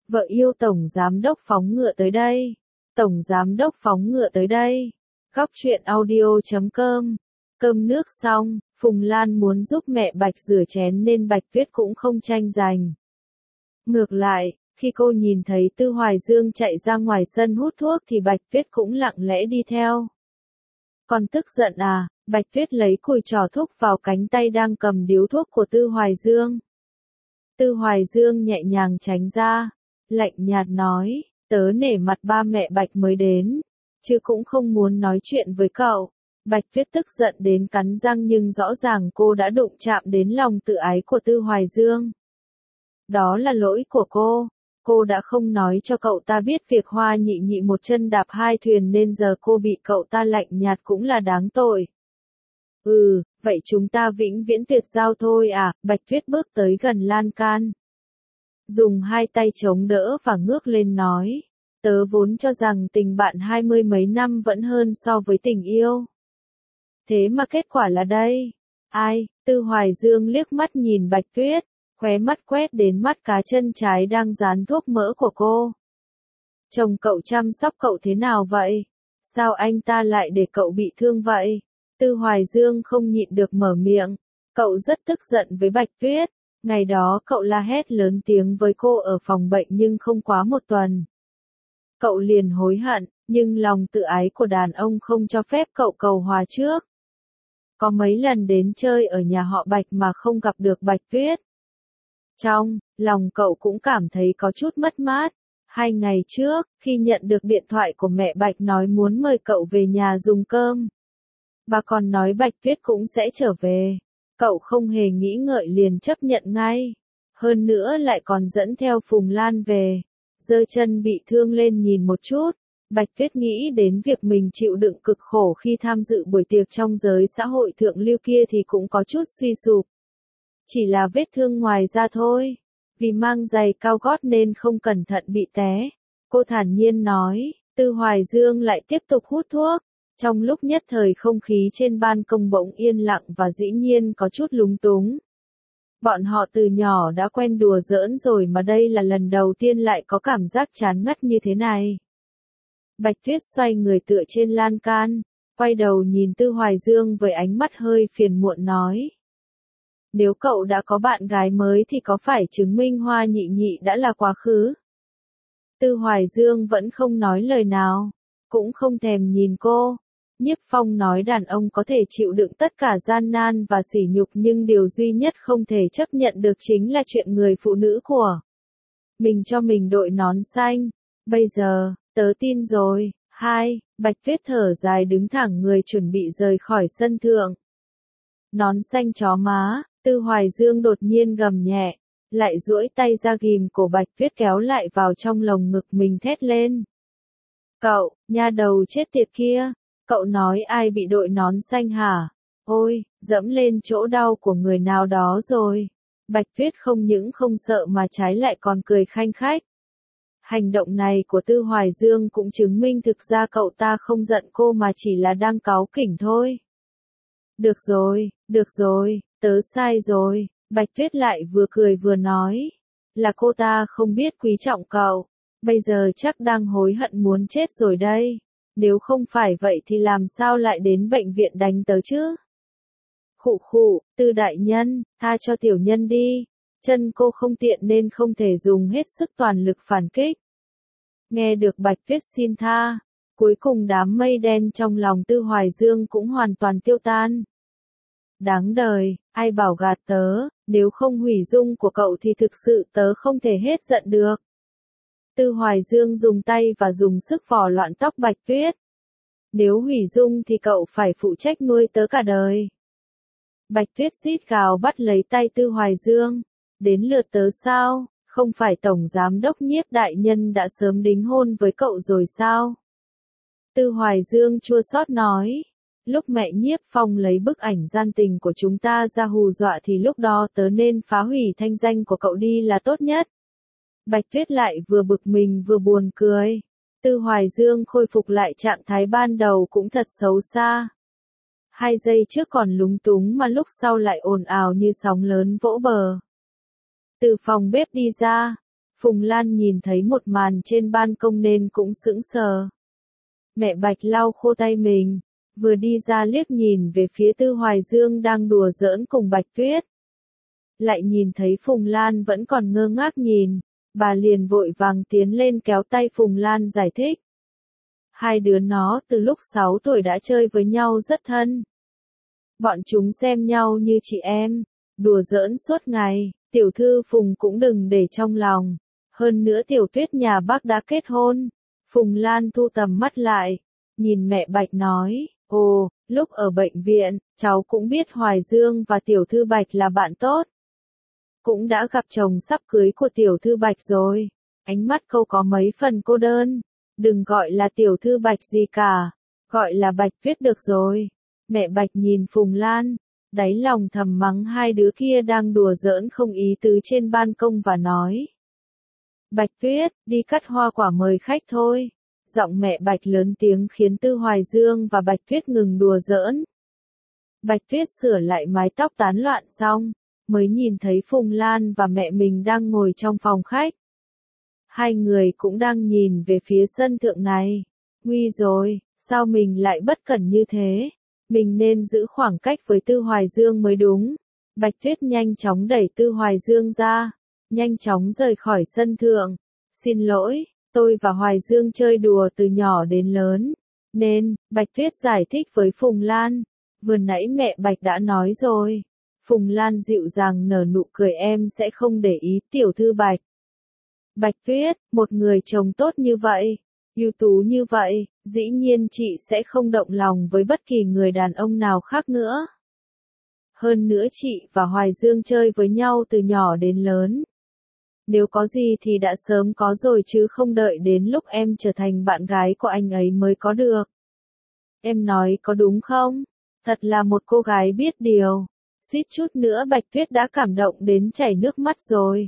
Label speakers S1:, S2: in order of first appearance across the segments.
S1: Vợ yêu tổng giám đốc phóng ngựa tới đây. Tổng giám đốc phóng ngựa tới đây. Góc truyện audio.com. Cơm nước xong, Phùng Lan muốn giúp mẹ Bạch rửa chén nên Bạch Tuyết cũng không tranh giành. Ngược lại, khi cô nhìn thấy Tư Hoài Dương chạy ra ngoài sân hút thuốc thì Bạch Tuyết cũng lặng lẽ đi theo. Còn tức giận à? Bạch Tuyết lấy cùi trò thúc vào cánh tay đang cầm điếu thuốc của Tư Hoài Dương. Tư Hoài Dương nhẹ nhàng tránh ra, lạnh nhạt nói, tớ nể mặt ba mẹ Bạch mới đến, chứ cũng không muốn nói chuyện với cậu. Bạch Tuyết tức giận đến cắn răng nhưng rõ ràng cô đã đụng chạm đến lòng tự ái của Tư Hoài Dương. Đó là lỗi của cô đã không nói cho cậu ta biết việc Hoa Nhị Nhị một chân đạp hai thuyền nên giờ cô bị cậu ta lạnh nhạt cũng là đáng tội. Vậy chúng ta vĩnh viễn tuyệt giao thôi à? Bạch Tuyết bước tới gần lan can, dùng hai tay chống đỡ và ngước lên nói, tớ vốn cho rằng tình bạn 20 mấy năm vẫn hơn so với tình yêu. Thế mà kết quả là đây. Ai? Tư Hoài Dương liếc mắt nhìn Bạch Tuyết, khóe mắt quét đến mắt cá chân trái đang dán thuốc mỡ của cô. Chồng cậu chăm sóc cậu thế nào vậy? Sao anh ta lại để cậu bị thương vậy? Tư Hoài Dương không nhịn được mở miệng. Cậu rất tức giận với Bạch Tuyết. Ngày đó cậu la hét lớn tiếng với cô ở phòng bệnh nhưng không quá một tuần. Cậu liền hối hận, nhưng lòng tự ái của đàn ông không cho phép cậu cầu hòa trước. Có mấy lần đến chơi ở nhà họ Bạch mà không gặp được Bạch Tuyết. Trong lòng cậu cũng cảm thấy có chút mất mát. 2 ngày trước, khi nhận được điện thoại của mẹ Bạch nói muốn mời cậu về nhà dùng cơm. Bà còn nói Bạch Tuyết cũng sẽ trở về. Cậu không hề nghĩ ngợi liền chấp nhận ngay. Hơn nữa lại còn dẫn theo Phùng Lan về. Giơ chân bị thương lên nhìn một chút. Bạch Tuyết nghĩ đến việc mình chịu đựng cực khổ khi tham dự buổi tiệc trong giới xã hội thượng lưu kia thì cũng có chút suy sụp. Chỉ là vết thương ngoài da thôi. Vì mang giày cao gót nên không cẩn thận bị té. Cô thản nhiên nói. Tư Hoài Dương lại tiếp tục hút thuốc. Trong lúc nhất thời không khí trên ban công bỗng yên lặng và dĩ nhiên có chút lúng túng. Bọn họ từ nhỏ đã quen đùa giỡn rồi mà đây là lần đầu tiên lại có cảm giác chán ngắt như thế này. Bạch Tuyết xoay người tựa trên lan can, quay đầu nhìn Tư Hoài Dương với ánh mắt hơi phiền muộn nói. Nếu cậu đã có bạn gái mới thì có phải chứng minh Hoa Nhị Nhị đã là quá khứ? Tư Hoài Dương vẫn không nói lời nào, cũng không thèm nhìn cô. Nhiếp Phong nói đàn ông có thể chịu đựng tất cả gian nan và sỉ nhục nhưng điều duy nhất không thể chấp nhận được chính là chuyện người phụ nữ của mình cho mình đội nón xanh. Bây giờ, tớ tin rồi. Bạch Tuyết thở dài đứng thẳng người chuẩn bị rời khỏi sân thượng. Nón xanh chó má, Tư Hoài Dương đột nhiên gầm nhẹ, lại duỗi tay ra ghim cổ Bạch Tuyết kéo lại vào trong lồng ngực mình thét lên. Cậu, nha đầu chết tiệt kia, cậu nói ai bị đội nón xanh hả? Ôi, dẫm lên chỗ đau của người nào đó rồi. Bạch Tuyết không những không sợ mà trái lại còn cười khanh khách. Hành động này của Tư Hoài Dương cũng chứng minh thực ra cậu ta không giận cô mà chỉ là đang cáu kỉnh thôi. Được rồi, tớ sai rồi. Bạch Tuyết lại vừa cười vừa nói. Là cô ta không biết quý trọng cậu. Bây giờ chắc đang hối hận muốn chết rồi đây. Nếu không phải vậy thì làm sao lại đến bệnh viện đánh tớ chứ? Khụ, Tư đại nhân, tha cho tiểu nhân đi. Chân cô không tiện nên không thể dùng hết sức toàn lực phản kích. Nghe được Bạch Tuyết xin tha, cuối cùng đám mây đen trong lòng Tư Hoài Dương cũng hoàn toàn tiêu tan. Đáng đời, ai bảo gạt tớ, nếu không hủy dung của cậu thì thực sự tớ không thể hết giận được. Tư Hoài Dương dùng tay và dùng sức vò loạn tóc Bạch Tuyết. Nếu hủy dung thì cậu phải phụ trách nuôi tớ cả đời. Bạch Tuyết rít gào bắt lấy tay Tư Hoài Dương. Đến lượt tớ sao? Không phải Tổng Giám đốc Nhiếp đại nhân đã sớm đính hôn với cậu rồi sao? Tư Hoài Dương chua xót nói. Lúc mẹ Nhiếp Phong lấy bức ảnh gian tình của chúng ta ra hù dọa thì lúc đó tớ nên phá hủy thanh danh của cậu đi là tốt nhất. Bạch Tuyết lại vừa bực mình vừa buồn cười. Tư Hoài Dương khôi phục lại trạng thái ban đầu cũng thật xấu xa. 2 giây trước còn lúng túng mà lúc sau lại ồn ào như sóng lớn vỗ bờ. Từ phòng bếp đi ra, Phùng Lan nhìn thấy một màn trên ban công nên cũng sững sờ. Mẹ Bạch lau khô tay mình, vừa đi ra liếc nhìn về phía Tư Hoài Dương đang đùa giỡn cùng Bạch Tuyết. Lại nhìn thấy Phùng Lan vẫn còn ngơ ngác nhìn, bà liền vội vàng tiến lên kéo tay Phùng Lan giải thích. Hai đứa nó từ lúc 6 tuổi đã chơi với nhau rất thân. Bọn chúng xem nhau như chị em, đùa giỡn suốt ngày, tiểu thư Phùng cũng đừng để trong lòng. Hơn nữa Tiểu Tuyết nhà bác đã kết hôn. Phùng Lan thu tầm mắt lại, nhìn mẹ Bạch nói, ồ, lúc ở bệnh viện, cháu cũng biết Hoài Dương và Tiểu thư Bạch là bạn tốt. Cũng đã gặp chồng sắp cưới của Tiểu thư Bạch rồi. Ánh mắt câu có mấy phần cô đơn. Đừng gọi là Tiểu thư Bạch gì cả, gọi là Bạch Tuyết được rồi. Mẹ Bạch nhìn Phùng Lan, đáy lòng thầm mắng hai đứa kia đang đùa giỡn không ý tứ trên ban công và nói. Bạch Tuyết, đi cắt hoa quả mời khách thôi. Giọng mẹ Bạch lớn tiếng khiến Tư Hoài Dương và Bạch Tuyết ngừng đùa giỡn. Bạch Tuyết sửa lại mái tóc tán loạn xong, mới nhìn thấy Phùng Lan và mẹ mình đang ngồi trong phòng khách. Hai người cũng đang nhìn về phía sân thượng này. Nguy rồi, sao mình lại bất cẩn như thế? Mình nên giữ khoảng cách với Tư Hoài Dương mới đúng. Bạch Tuyết nhanh chóng đẩy Tư Hoài Dương ra, nhanh chóng rời khỏi sân thượng. Xin lỗi, tôi và Hoài Dương chơi đùa từ nhỏ đến lớn. Nên, Bạch Tuyết giải thích với Phùng Lan. Vừa nãy mẹ Bạch đã nói rồi. Phùng Lan dịu dàng nở nụ cười, em sẽ không để ý Tiểu thư Bạch. Bạch Tuyết, một người chồng tốt như vậy, ưu tú như vậy, dĩ nhiên chị sẽ không động lòng với bất kỳ người đàn ông nào khác nữa. Hơn nữa chị và Hoài Dương chơi với nhau từ nhỏ đến lớn. Nếu có gì thì đã sớm có rồi chứ không đợi đến lúc em trở thành bạn gái của anh ấy mới có được. Em nói có đúng không? Thật là một cô gái biết điều. Suýt chút nữa Bạch Tuyết đã cảm động đến chảy nước mắt rồi.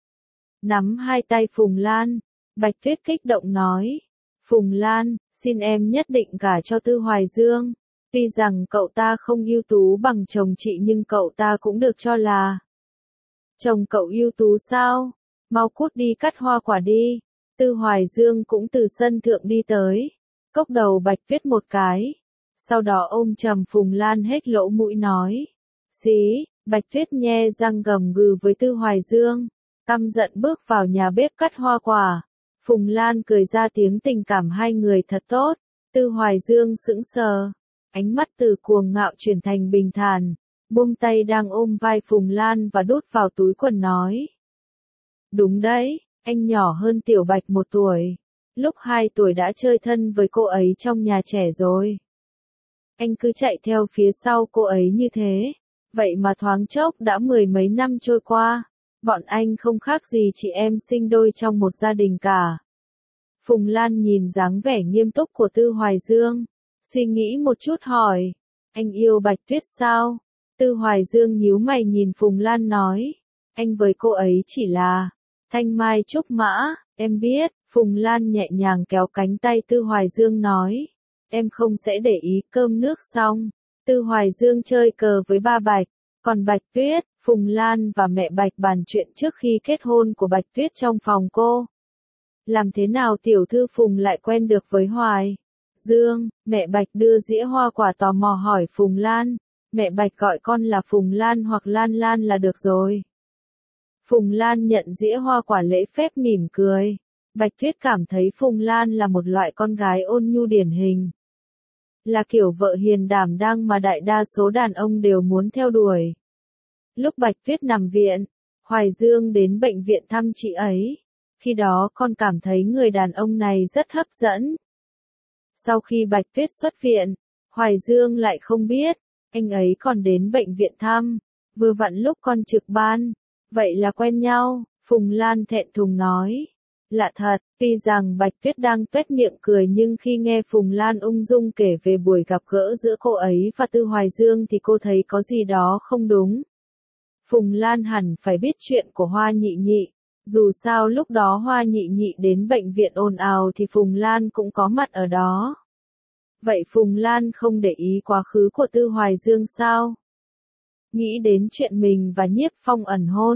S1: Nắm hai tay Phùng Lan, Bạch Tuyết kích động nói. Phùng Lan, xin em nhất định gả cho Tư Hoài Dương. Tuy rằng cậu ta không ưu tú bằng chồng chị nhưng cậu ta cũng được cho là. Chồng cậu ưu tú sao? Mau cút đi cắt hoa quả đi. Tư Hoài Dương cũng từ sân thượng đi tới. Cốc đầu Bạch Tuyết một cái. Sau đó ôm chầm Phùng Lan hết lỗ mũi nói. Xí, Bạch Tuyết nhe răng gầm gừ với Tư Hoài Dương. Căm giận bước vào nhà bếp cắt hoa quả. Phùng Lan cười ra tiếng, tình cảm hai người thật tốt. Tư Hoài Dương sững sờ. Ánh mắt từ cuồng ngạo chuyển thành bình thản. Buông tay đang ôm vai Phùng Lan và đút vào túi quần nói. Đúng đấy, anh nhỏ hơn Tiểu Bạch 1 tuổi. Lúc 2 tuổi đã chơi thân với cô ấy trong nhà trẻ rồi. Anh cứ chạy theo phía sau cô ấy như thế. Vậy mà thoáng chốc đã 10 mấy năm trôi qua. Bọn anh không khác gì chị em sinh đôi trong một gia đình cả. Phùng Lan nhìn dáng vẻ nghiêm túc của Tư Hoài Dương. Suy nghĩ một chút hỏi. Anh yêu Bạch Tuyết sao? Tư Hoài Dương nhíu mày nhìn Phùng Lan nói. Anh với cô ấy chỉ là thanh mai trúc mã, em biết. Phùng Lan nhẹ nhàng kéo cánh tay Tư Hoài Dương nói. Em không sẽ để ý. Cơm nước xong, Tư Hoài Dương chơi cờ với ba Bạch. Còn Bạch Tuyết, Phùng Lan và mẹ Bạch bàn chuyện trước khi kết hôn của Bạch Tuyết trong phòng cô. Làm thế nào tiểu thư Phùng lại quen được với Hoài Dương? Mẹ Bạch đưa dĩa hoa quả tò mò hỏi Phùng Lan. Mẹ Bạch gọi con là Phùng Lan hoặc Lan Lan là được rồi. Phùng Lan nhận dĩa hoa quả lễ phép mỉm cười. Bạch Tuyết cảm thấy Phùng Lan là một loại con gái ôn nhu điển hình. Là kiểu vợ hiền đảm đang mà đại đa số đàn ông đều muốn theo đuổi. Lúc Bạch Tuyết nằm viện, Hoài Dương đến bệnh viện thăm chị ấy. Khi đó con cảm thấy người đàn ông này rất hấp dẫn. Sau khi Bạch Tuyết xuất viện, Hoài Dương lại không biết, anh ấy còn đến bệnh viện thăm, vừa vặn lúc con trực ban. Vậy là quen nhau, Phùng Lan thẹn thùng nói. Lạ thật, tuy rằng Bạch Tuyết đang tuét miệng cười nhưng khi nghe Phùng Lan ung dung kể về buổi gặp gỡ giữa cô ấy và Tư Hoài Dương thì cô thấy có gì đó không đúng. Phùng Lan hẳn phải biết chuyện của Hoa Nhị Nhị. Dù sao lúc đó Hoa Nhị Nhị đến bệnh viện ồn ào thì Phùng Lan cũng có mặt ở đó. Vậy Phùng Lan không để ý quá khứ của Tư Hoài Dương sao? Nghĩ đến chuyện mình và Nhiếp Phong ẩn hôn,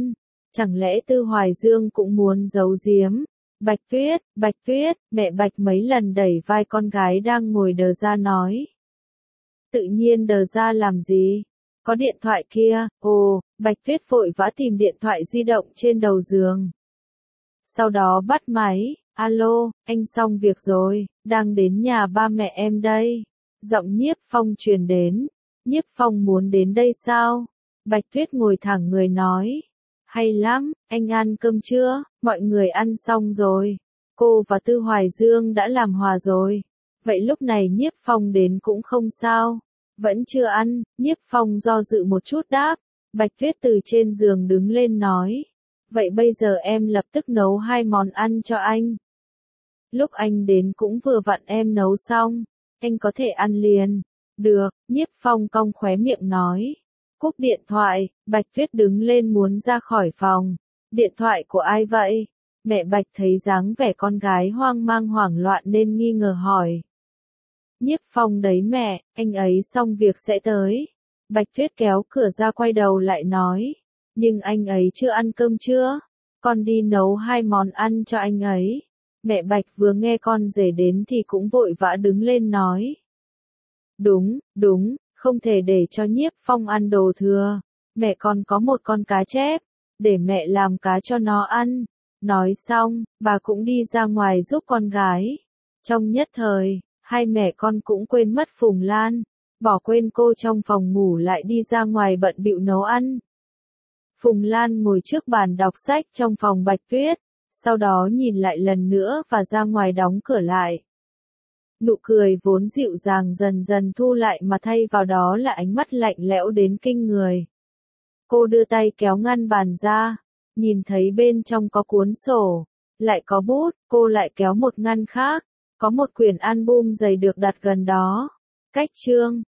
S1: Chẳng lẽ Tư Hoài Dương cũng muốn giấu giếm? Bạch Tuyết, mẹ Bạch mấy lần đẩy vai con gái đang ngồi đờ ra nói. Tự nhiên đờ ra làm gì? Có điện thoại kia, ồ, Bạch Tuyết vội vã tìm điện thoại di động trên đầu giường. Sau đó bắt máy, alo, anh xong việc rồi, đang đến nhà ba mẹ em đây. Giọng Nhiếp Phong truyền đến. Nhiếp Phong muốn đến đây sao? Bạch Tuyết ngồi thẳng người nói. Hay lắm, anh ăn cơm chưa? Mọi người ăn xong rồi. Cô và Tư Hoài Dương đã làm hòa rồi. Vậy lúc này Nhiếp Phong đến cũng không sao. Vẫn chưa ăn, Nhiếp Phong do dự một chút đáp. Bạch Tuyết từ trên giường đứng lên nói. Vậy bây giờ em lập tức nấu 2 món ăn cho anh. Lúc anh đến cũng vừa vặn em nấu xong. Anh có thể ăn liền. Được, Nhiếp Phong cong khóe miệng nói. Cúp điện thoại, Bạch Tuyết đứng lên muốn ra khỏi phòng. Điện thoại của ai vậy? Mẹ Bạch thấy dáng vẻ con gái hoang mang hoảng loạn nên nghi ngờ hỏi. Nhiếp Phong đấy mẹ, anh ấy xong việc sẽ tới. Bạch Tuyết kéo cửa ra quay đầu lại nói. Nhưng anh ấy chưa ăn cơm chưa? Con đi nấu 2 món ăn cho anh ấy. Mẹ Bạch vừa nghe con rể đến thì cũng vội vã đứng lên nói. Đúng, không thể để cho Nhiếp Phong ăn đồ thừa. Mẹ con có một con cá chép, để mẹ làm cá cho nó ăn. Nói xong, bà cũng đi ra ngoài giúp con gái. Trong nhất thời, hai mẹ con cũng quên mất Phùng Lan, bỏ quên cô trong phòng ngủ lại đi ra ngoài bận bịu nấu ăn. Phùng Lan ngồi trước bàn đọc sách trong phòng Bạch Tuyết, sau đó nhìn lại lần nữa và ra ngoài đóng cửa lại. Nụ cười vốn dịu dàng dần dần thu lại mà thay vào đó là ánh mắt lạnh lẽo đến kinh người. Cô đưa tay kéo ngăn bàn ra, nhìn thấy bên trong có cuốn sổ, lại có bút, cô lại kéo một ngăn khác, có một quyển album dày được đặt gần đó. Cách chương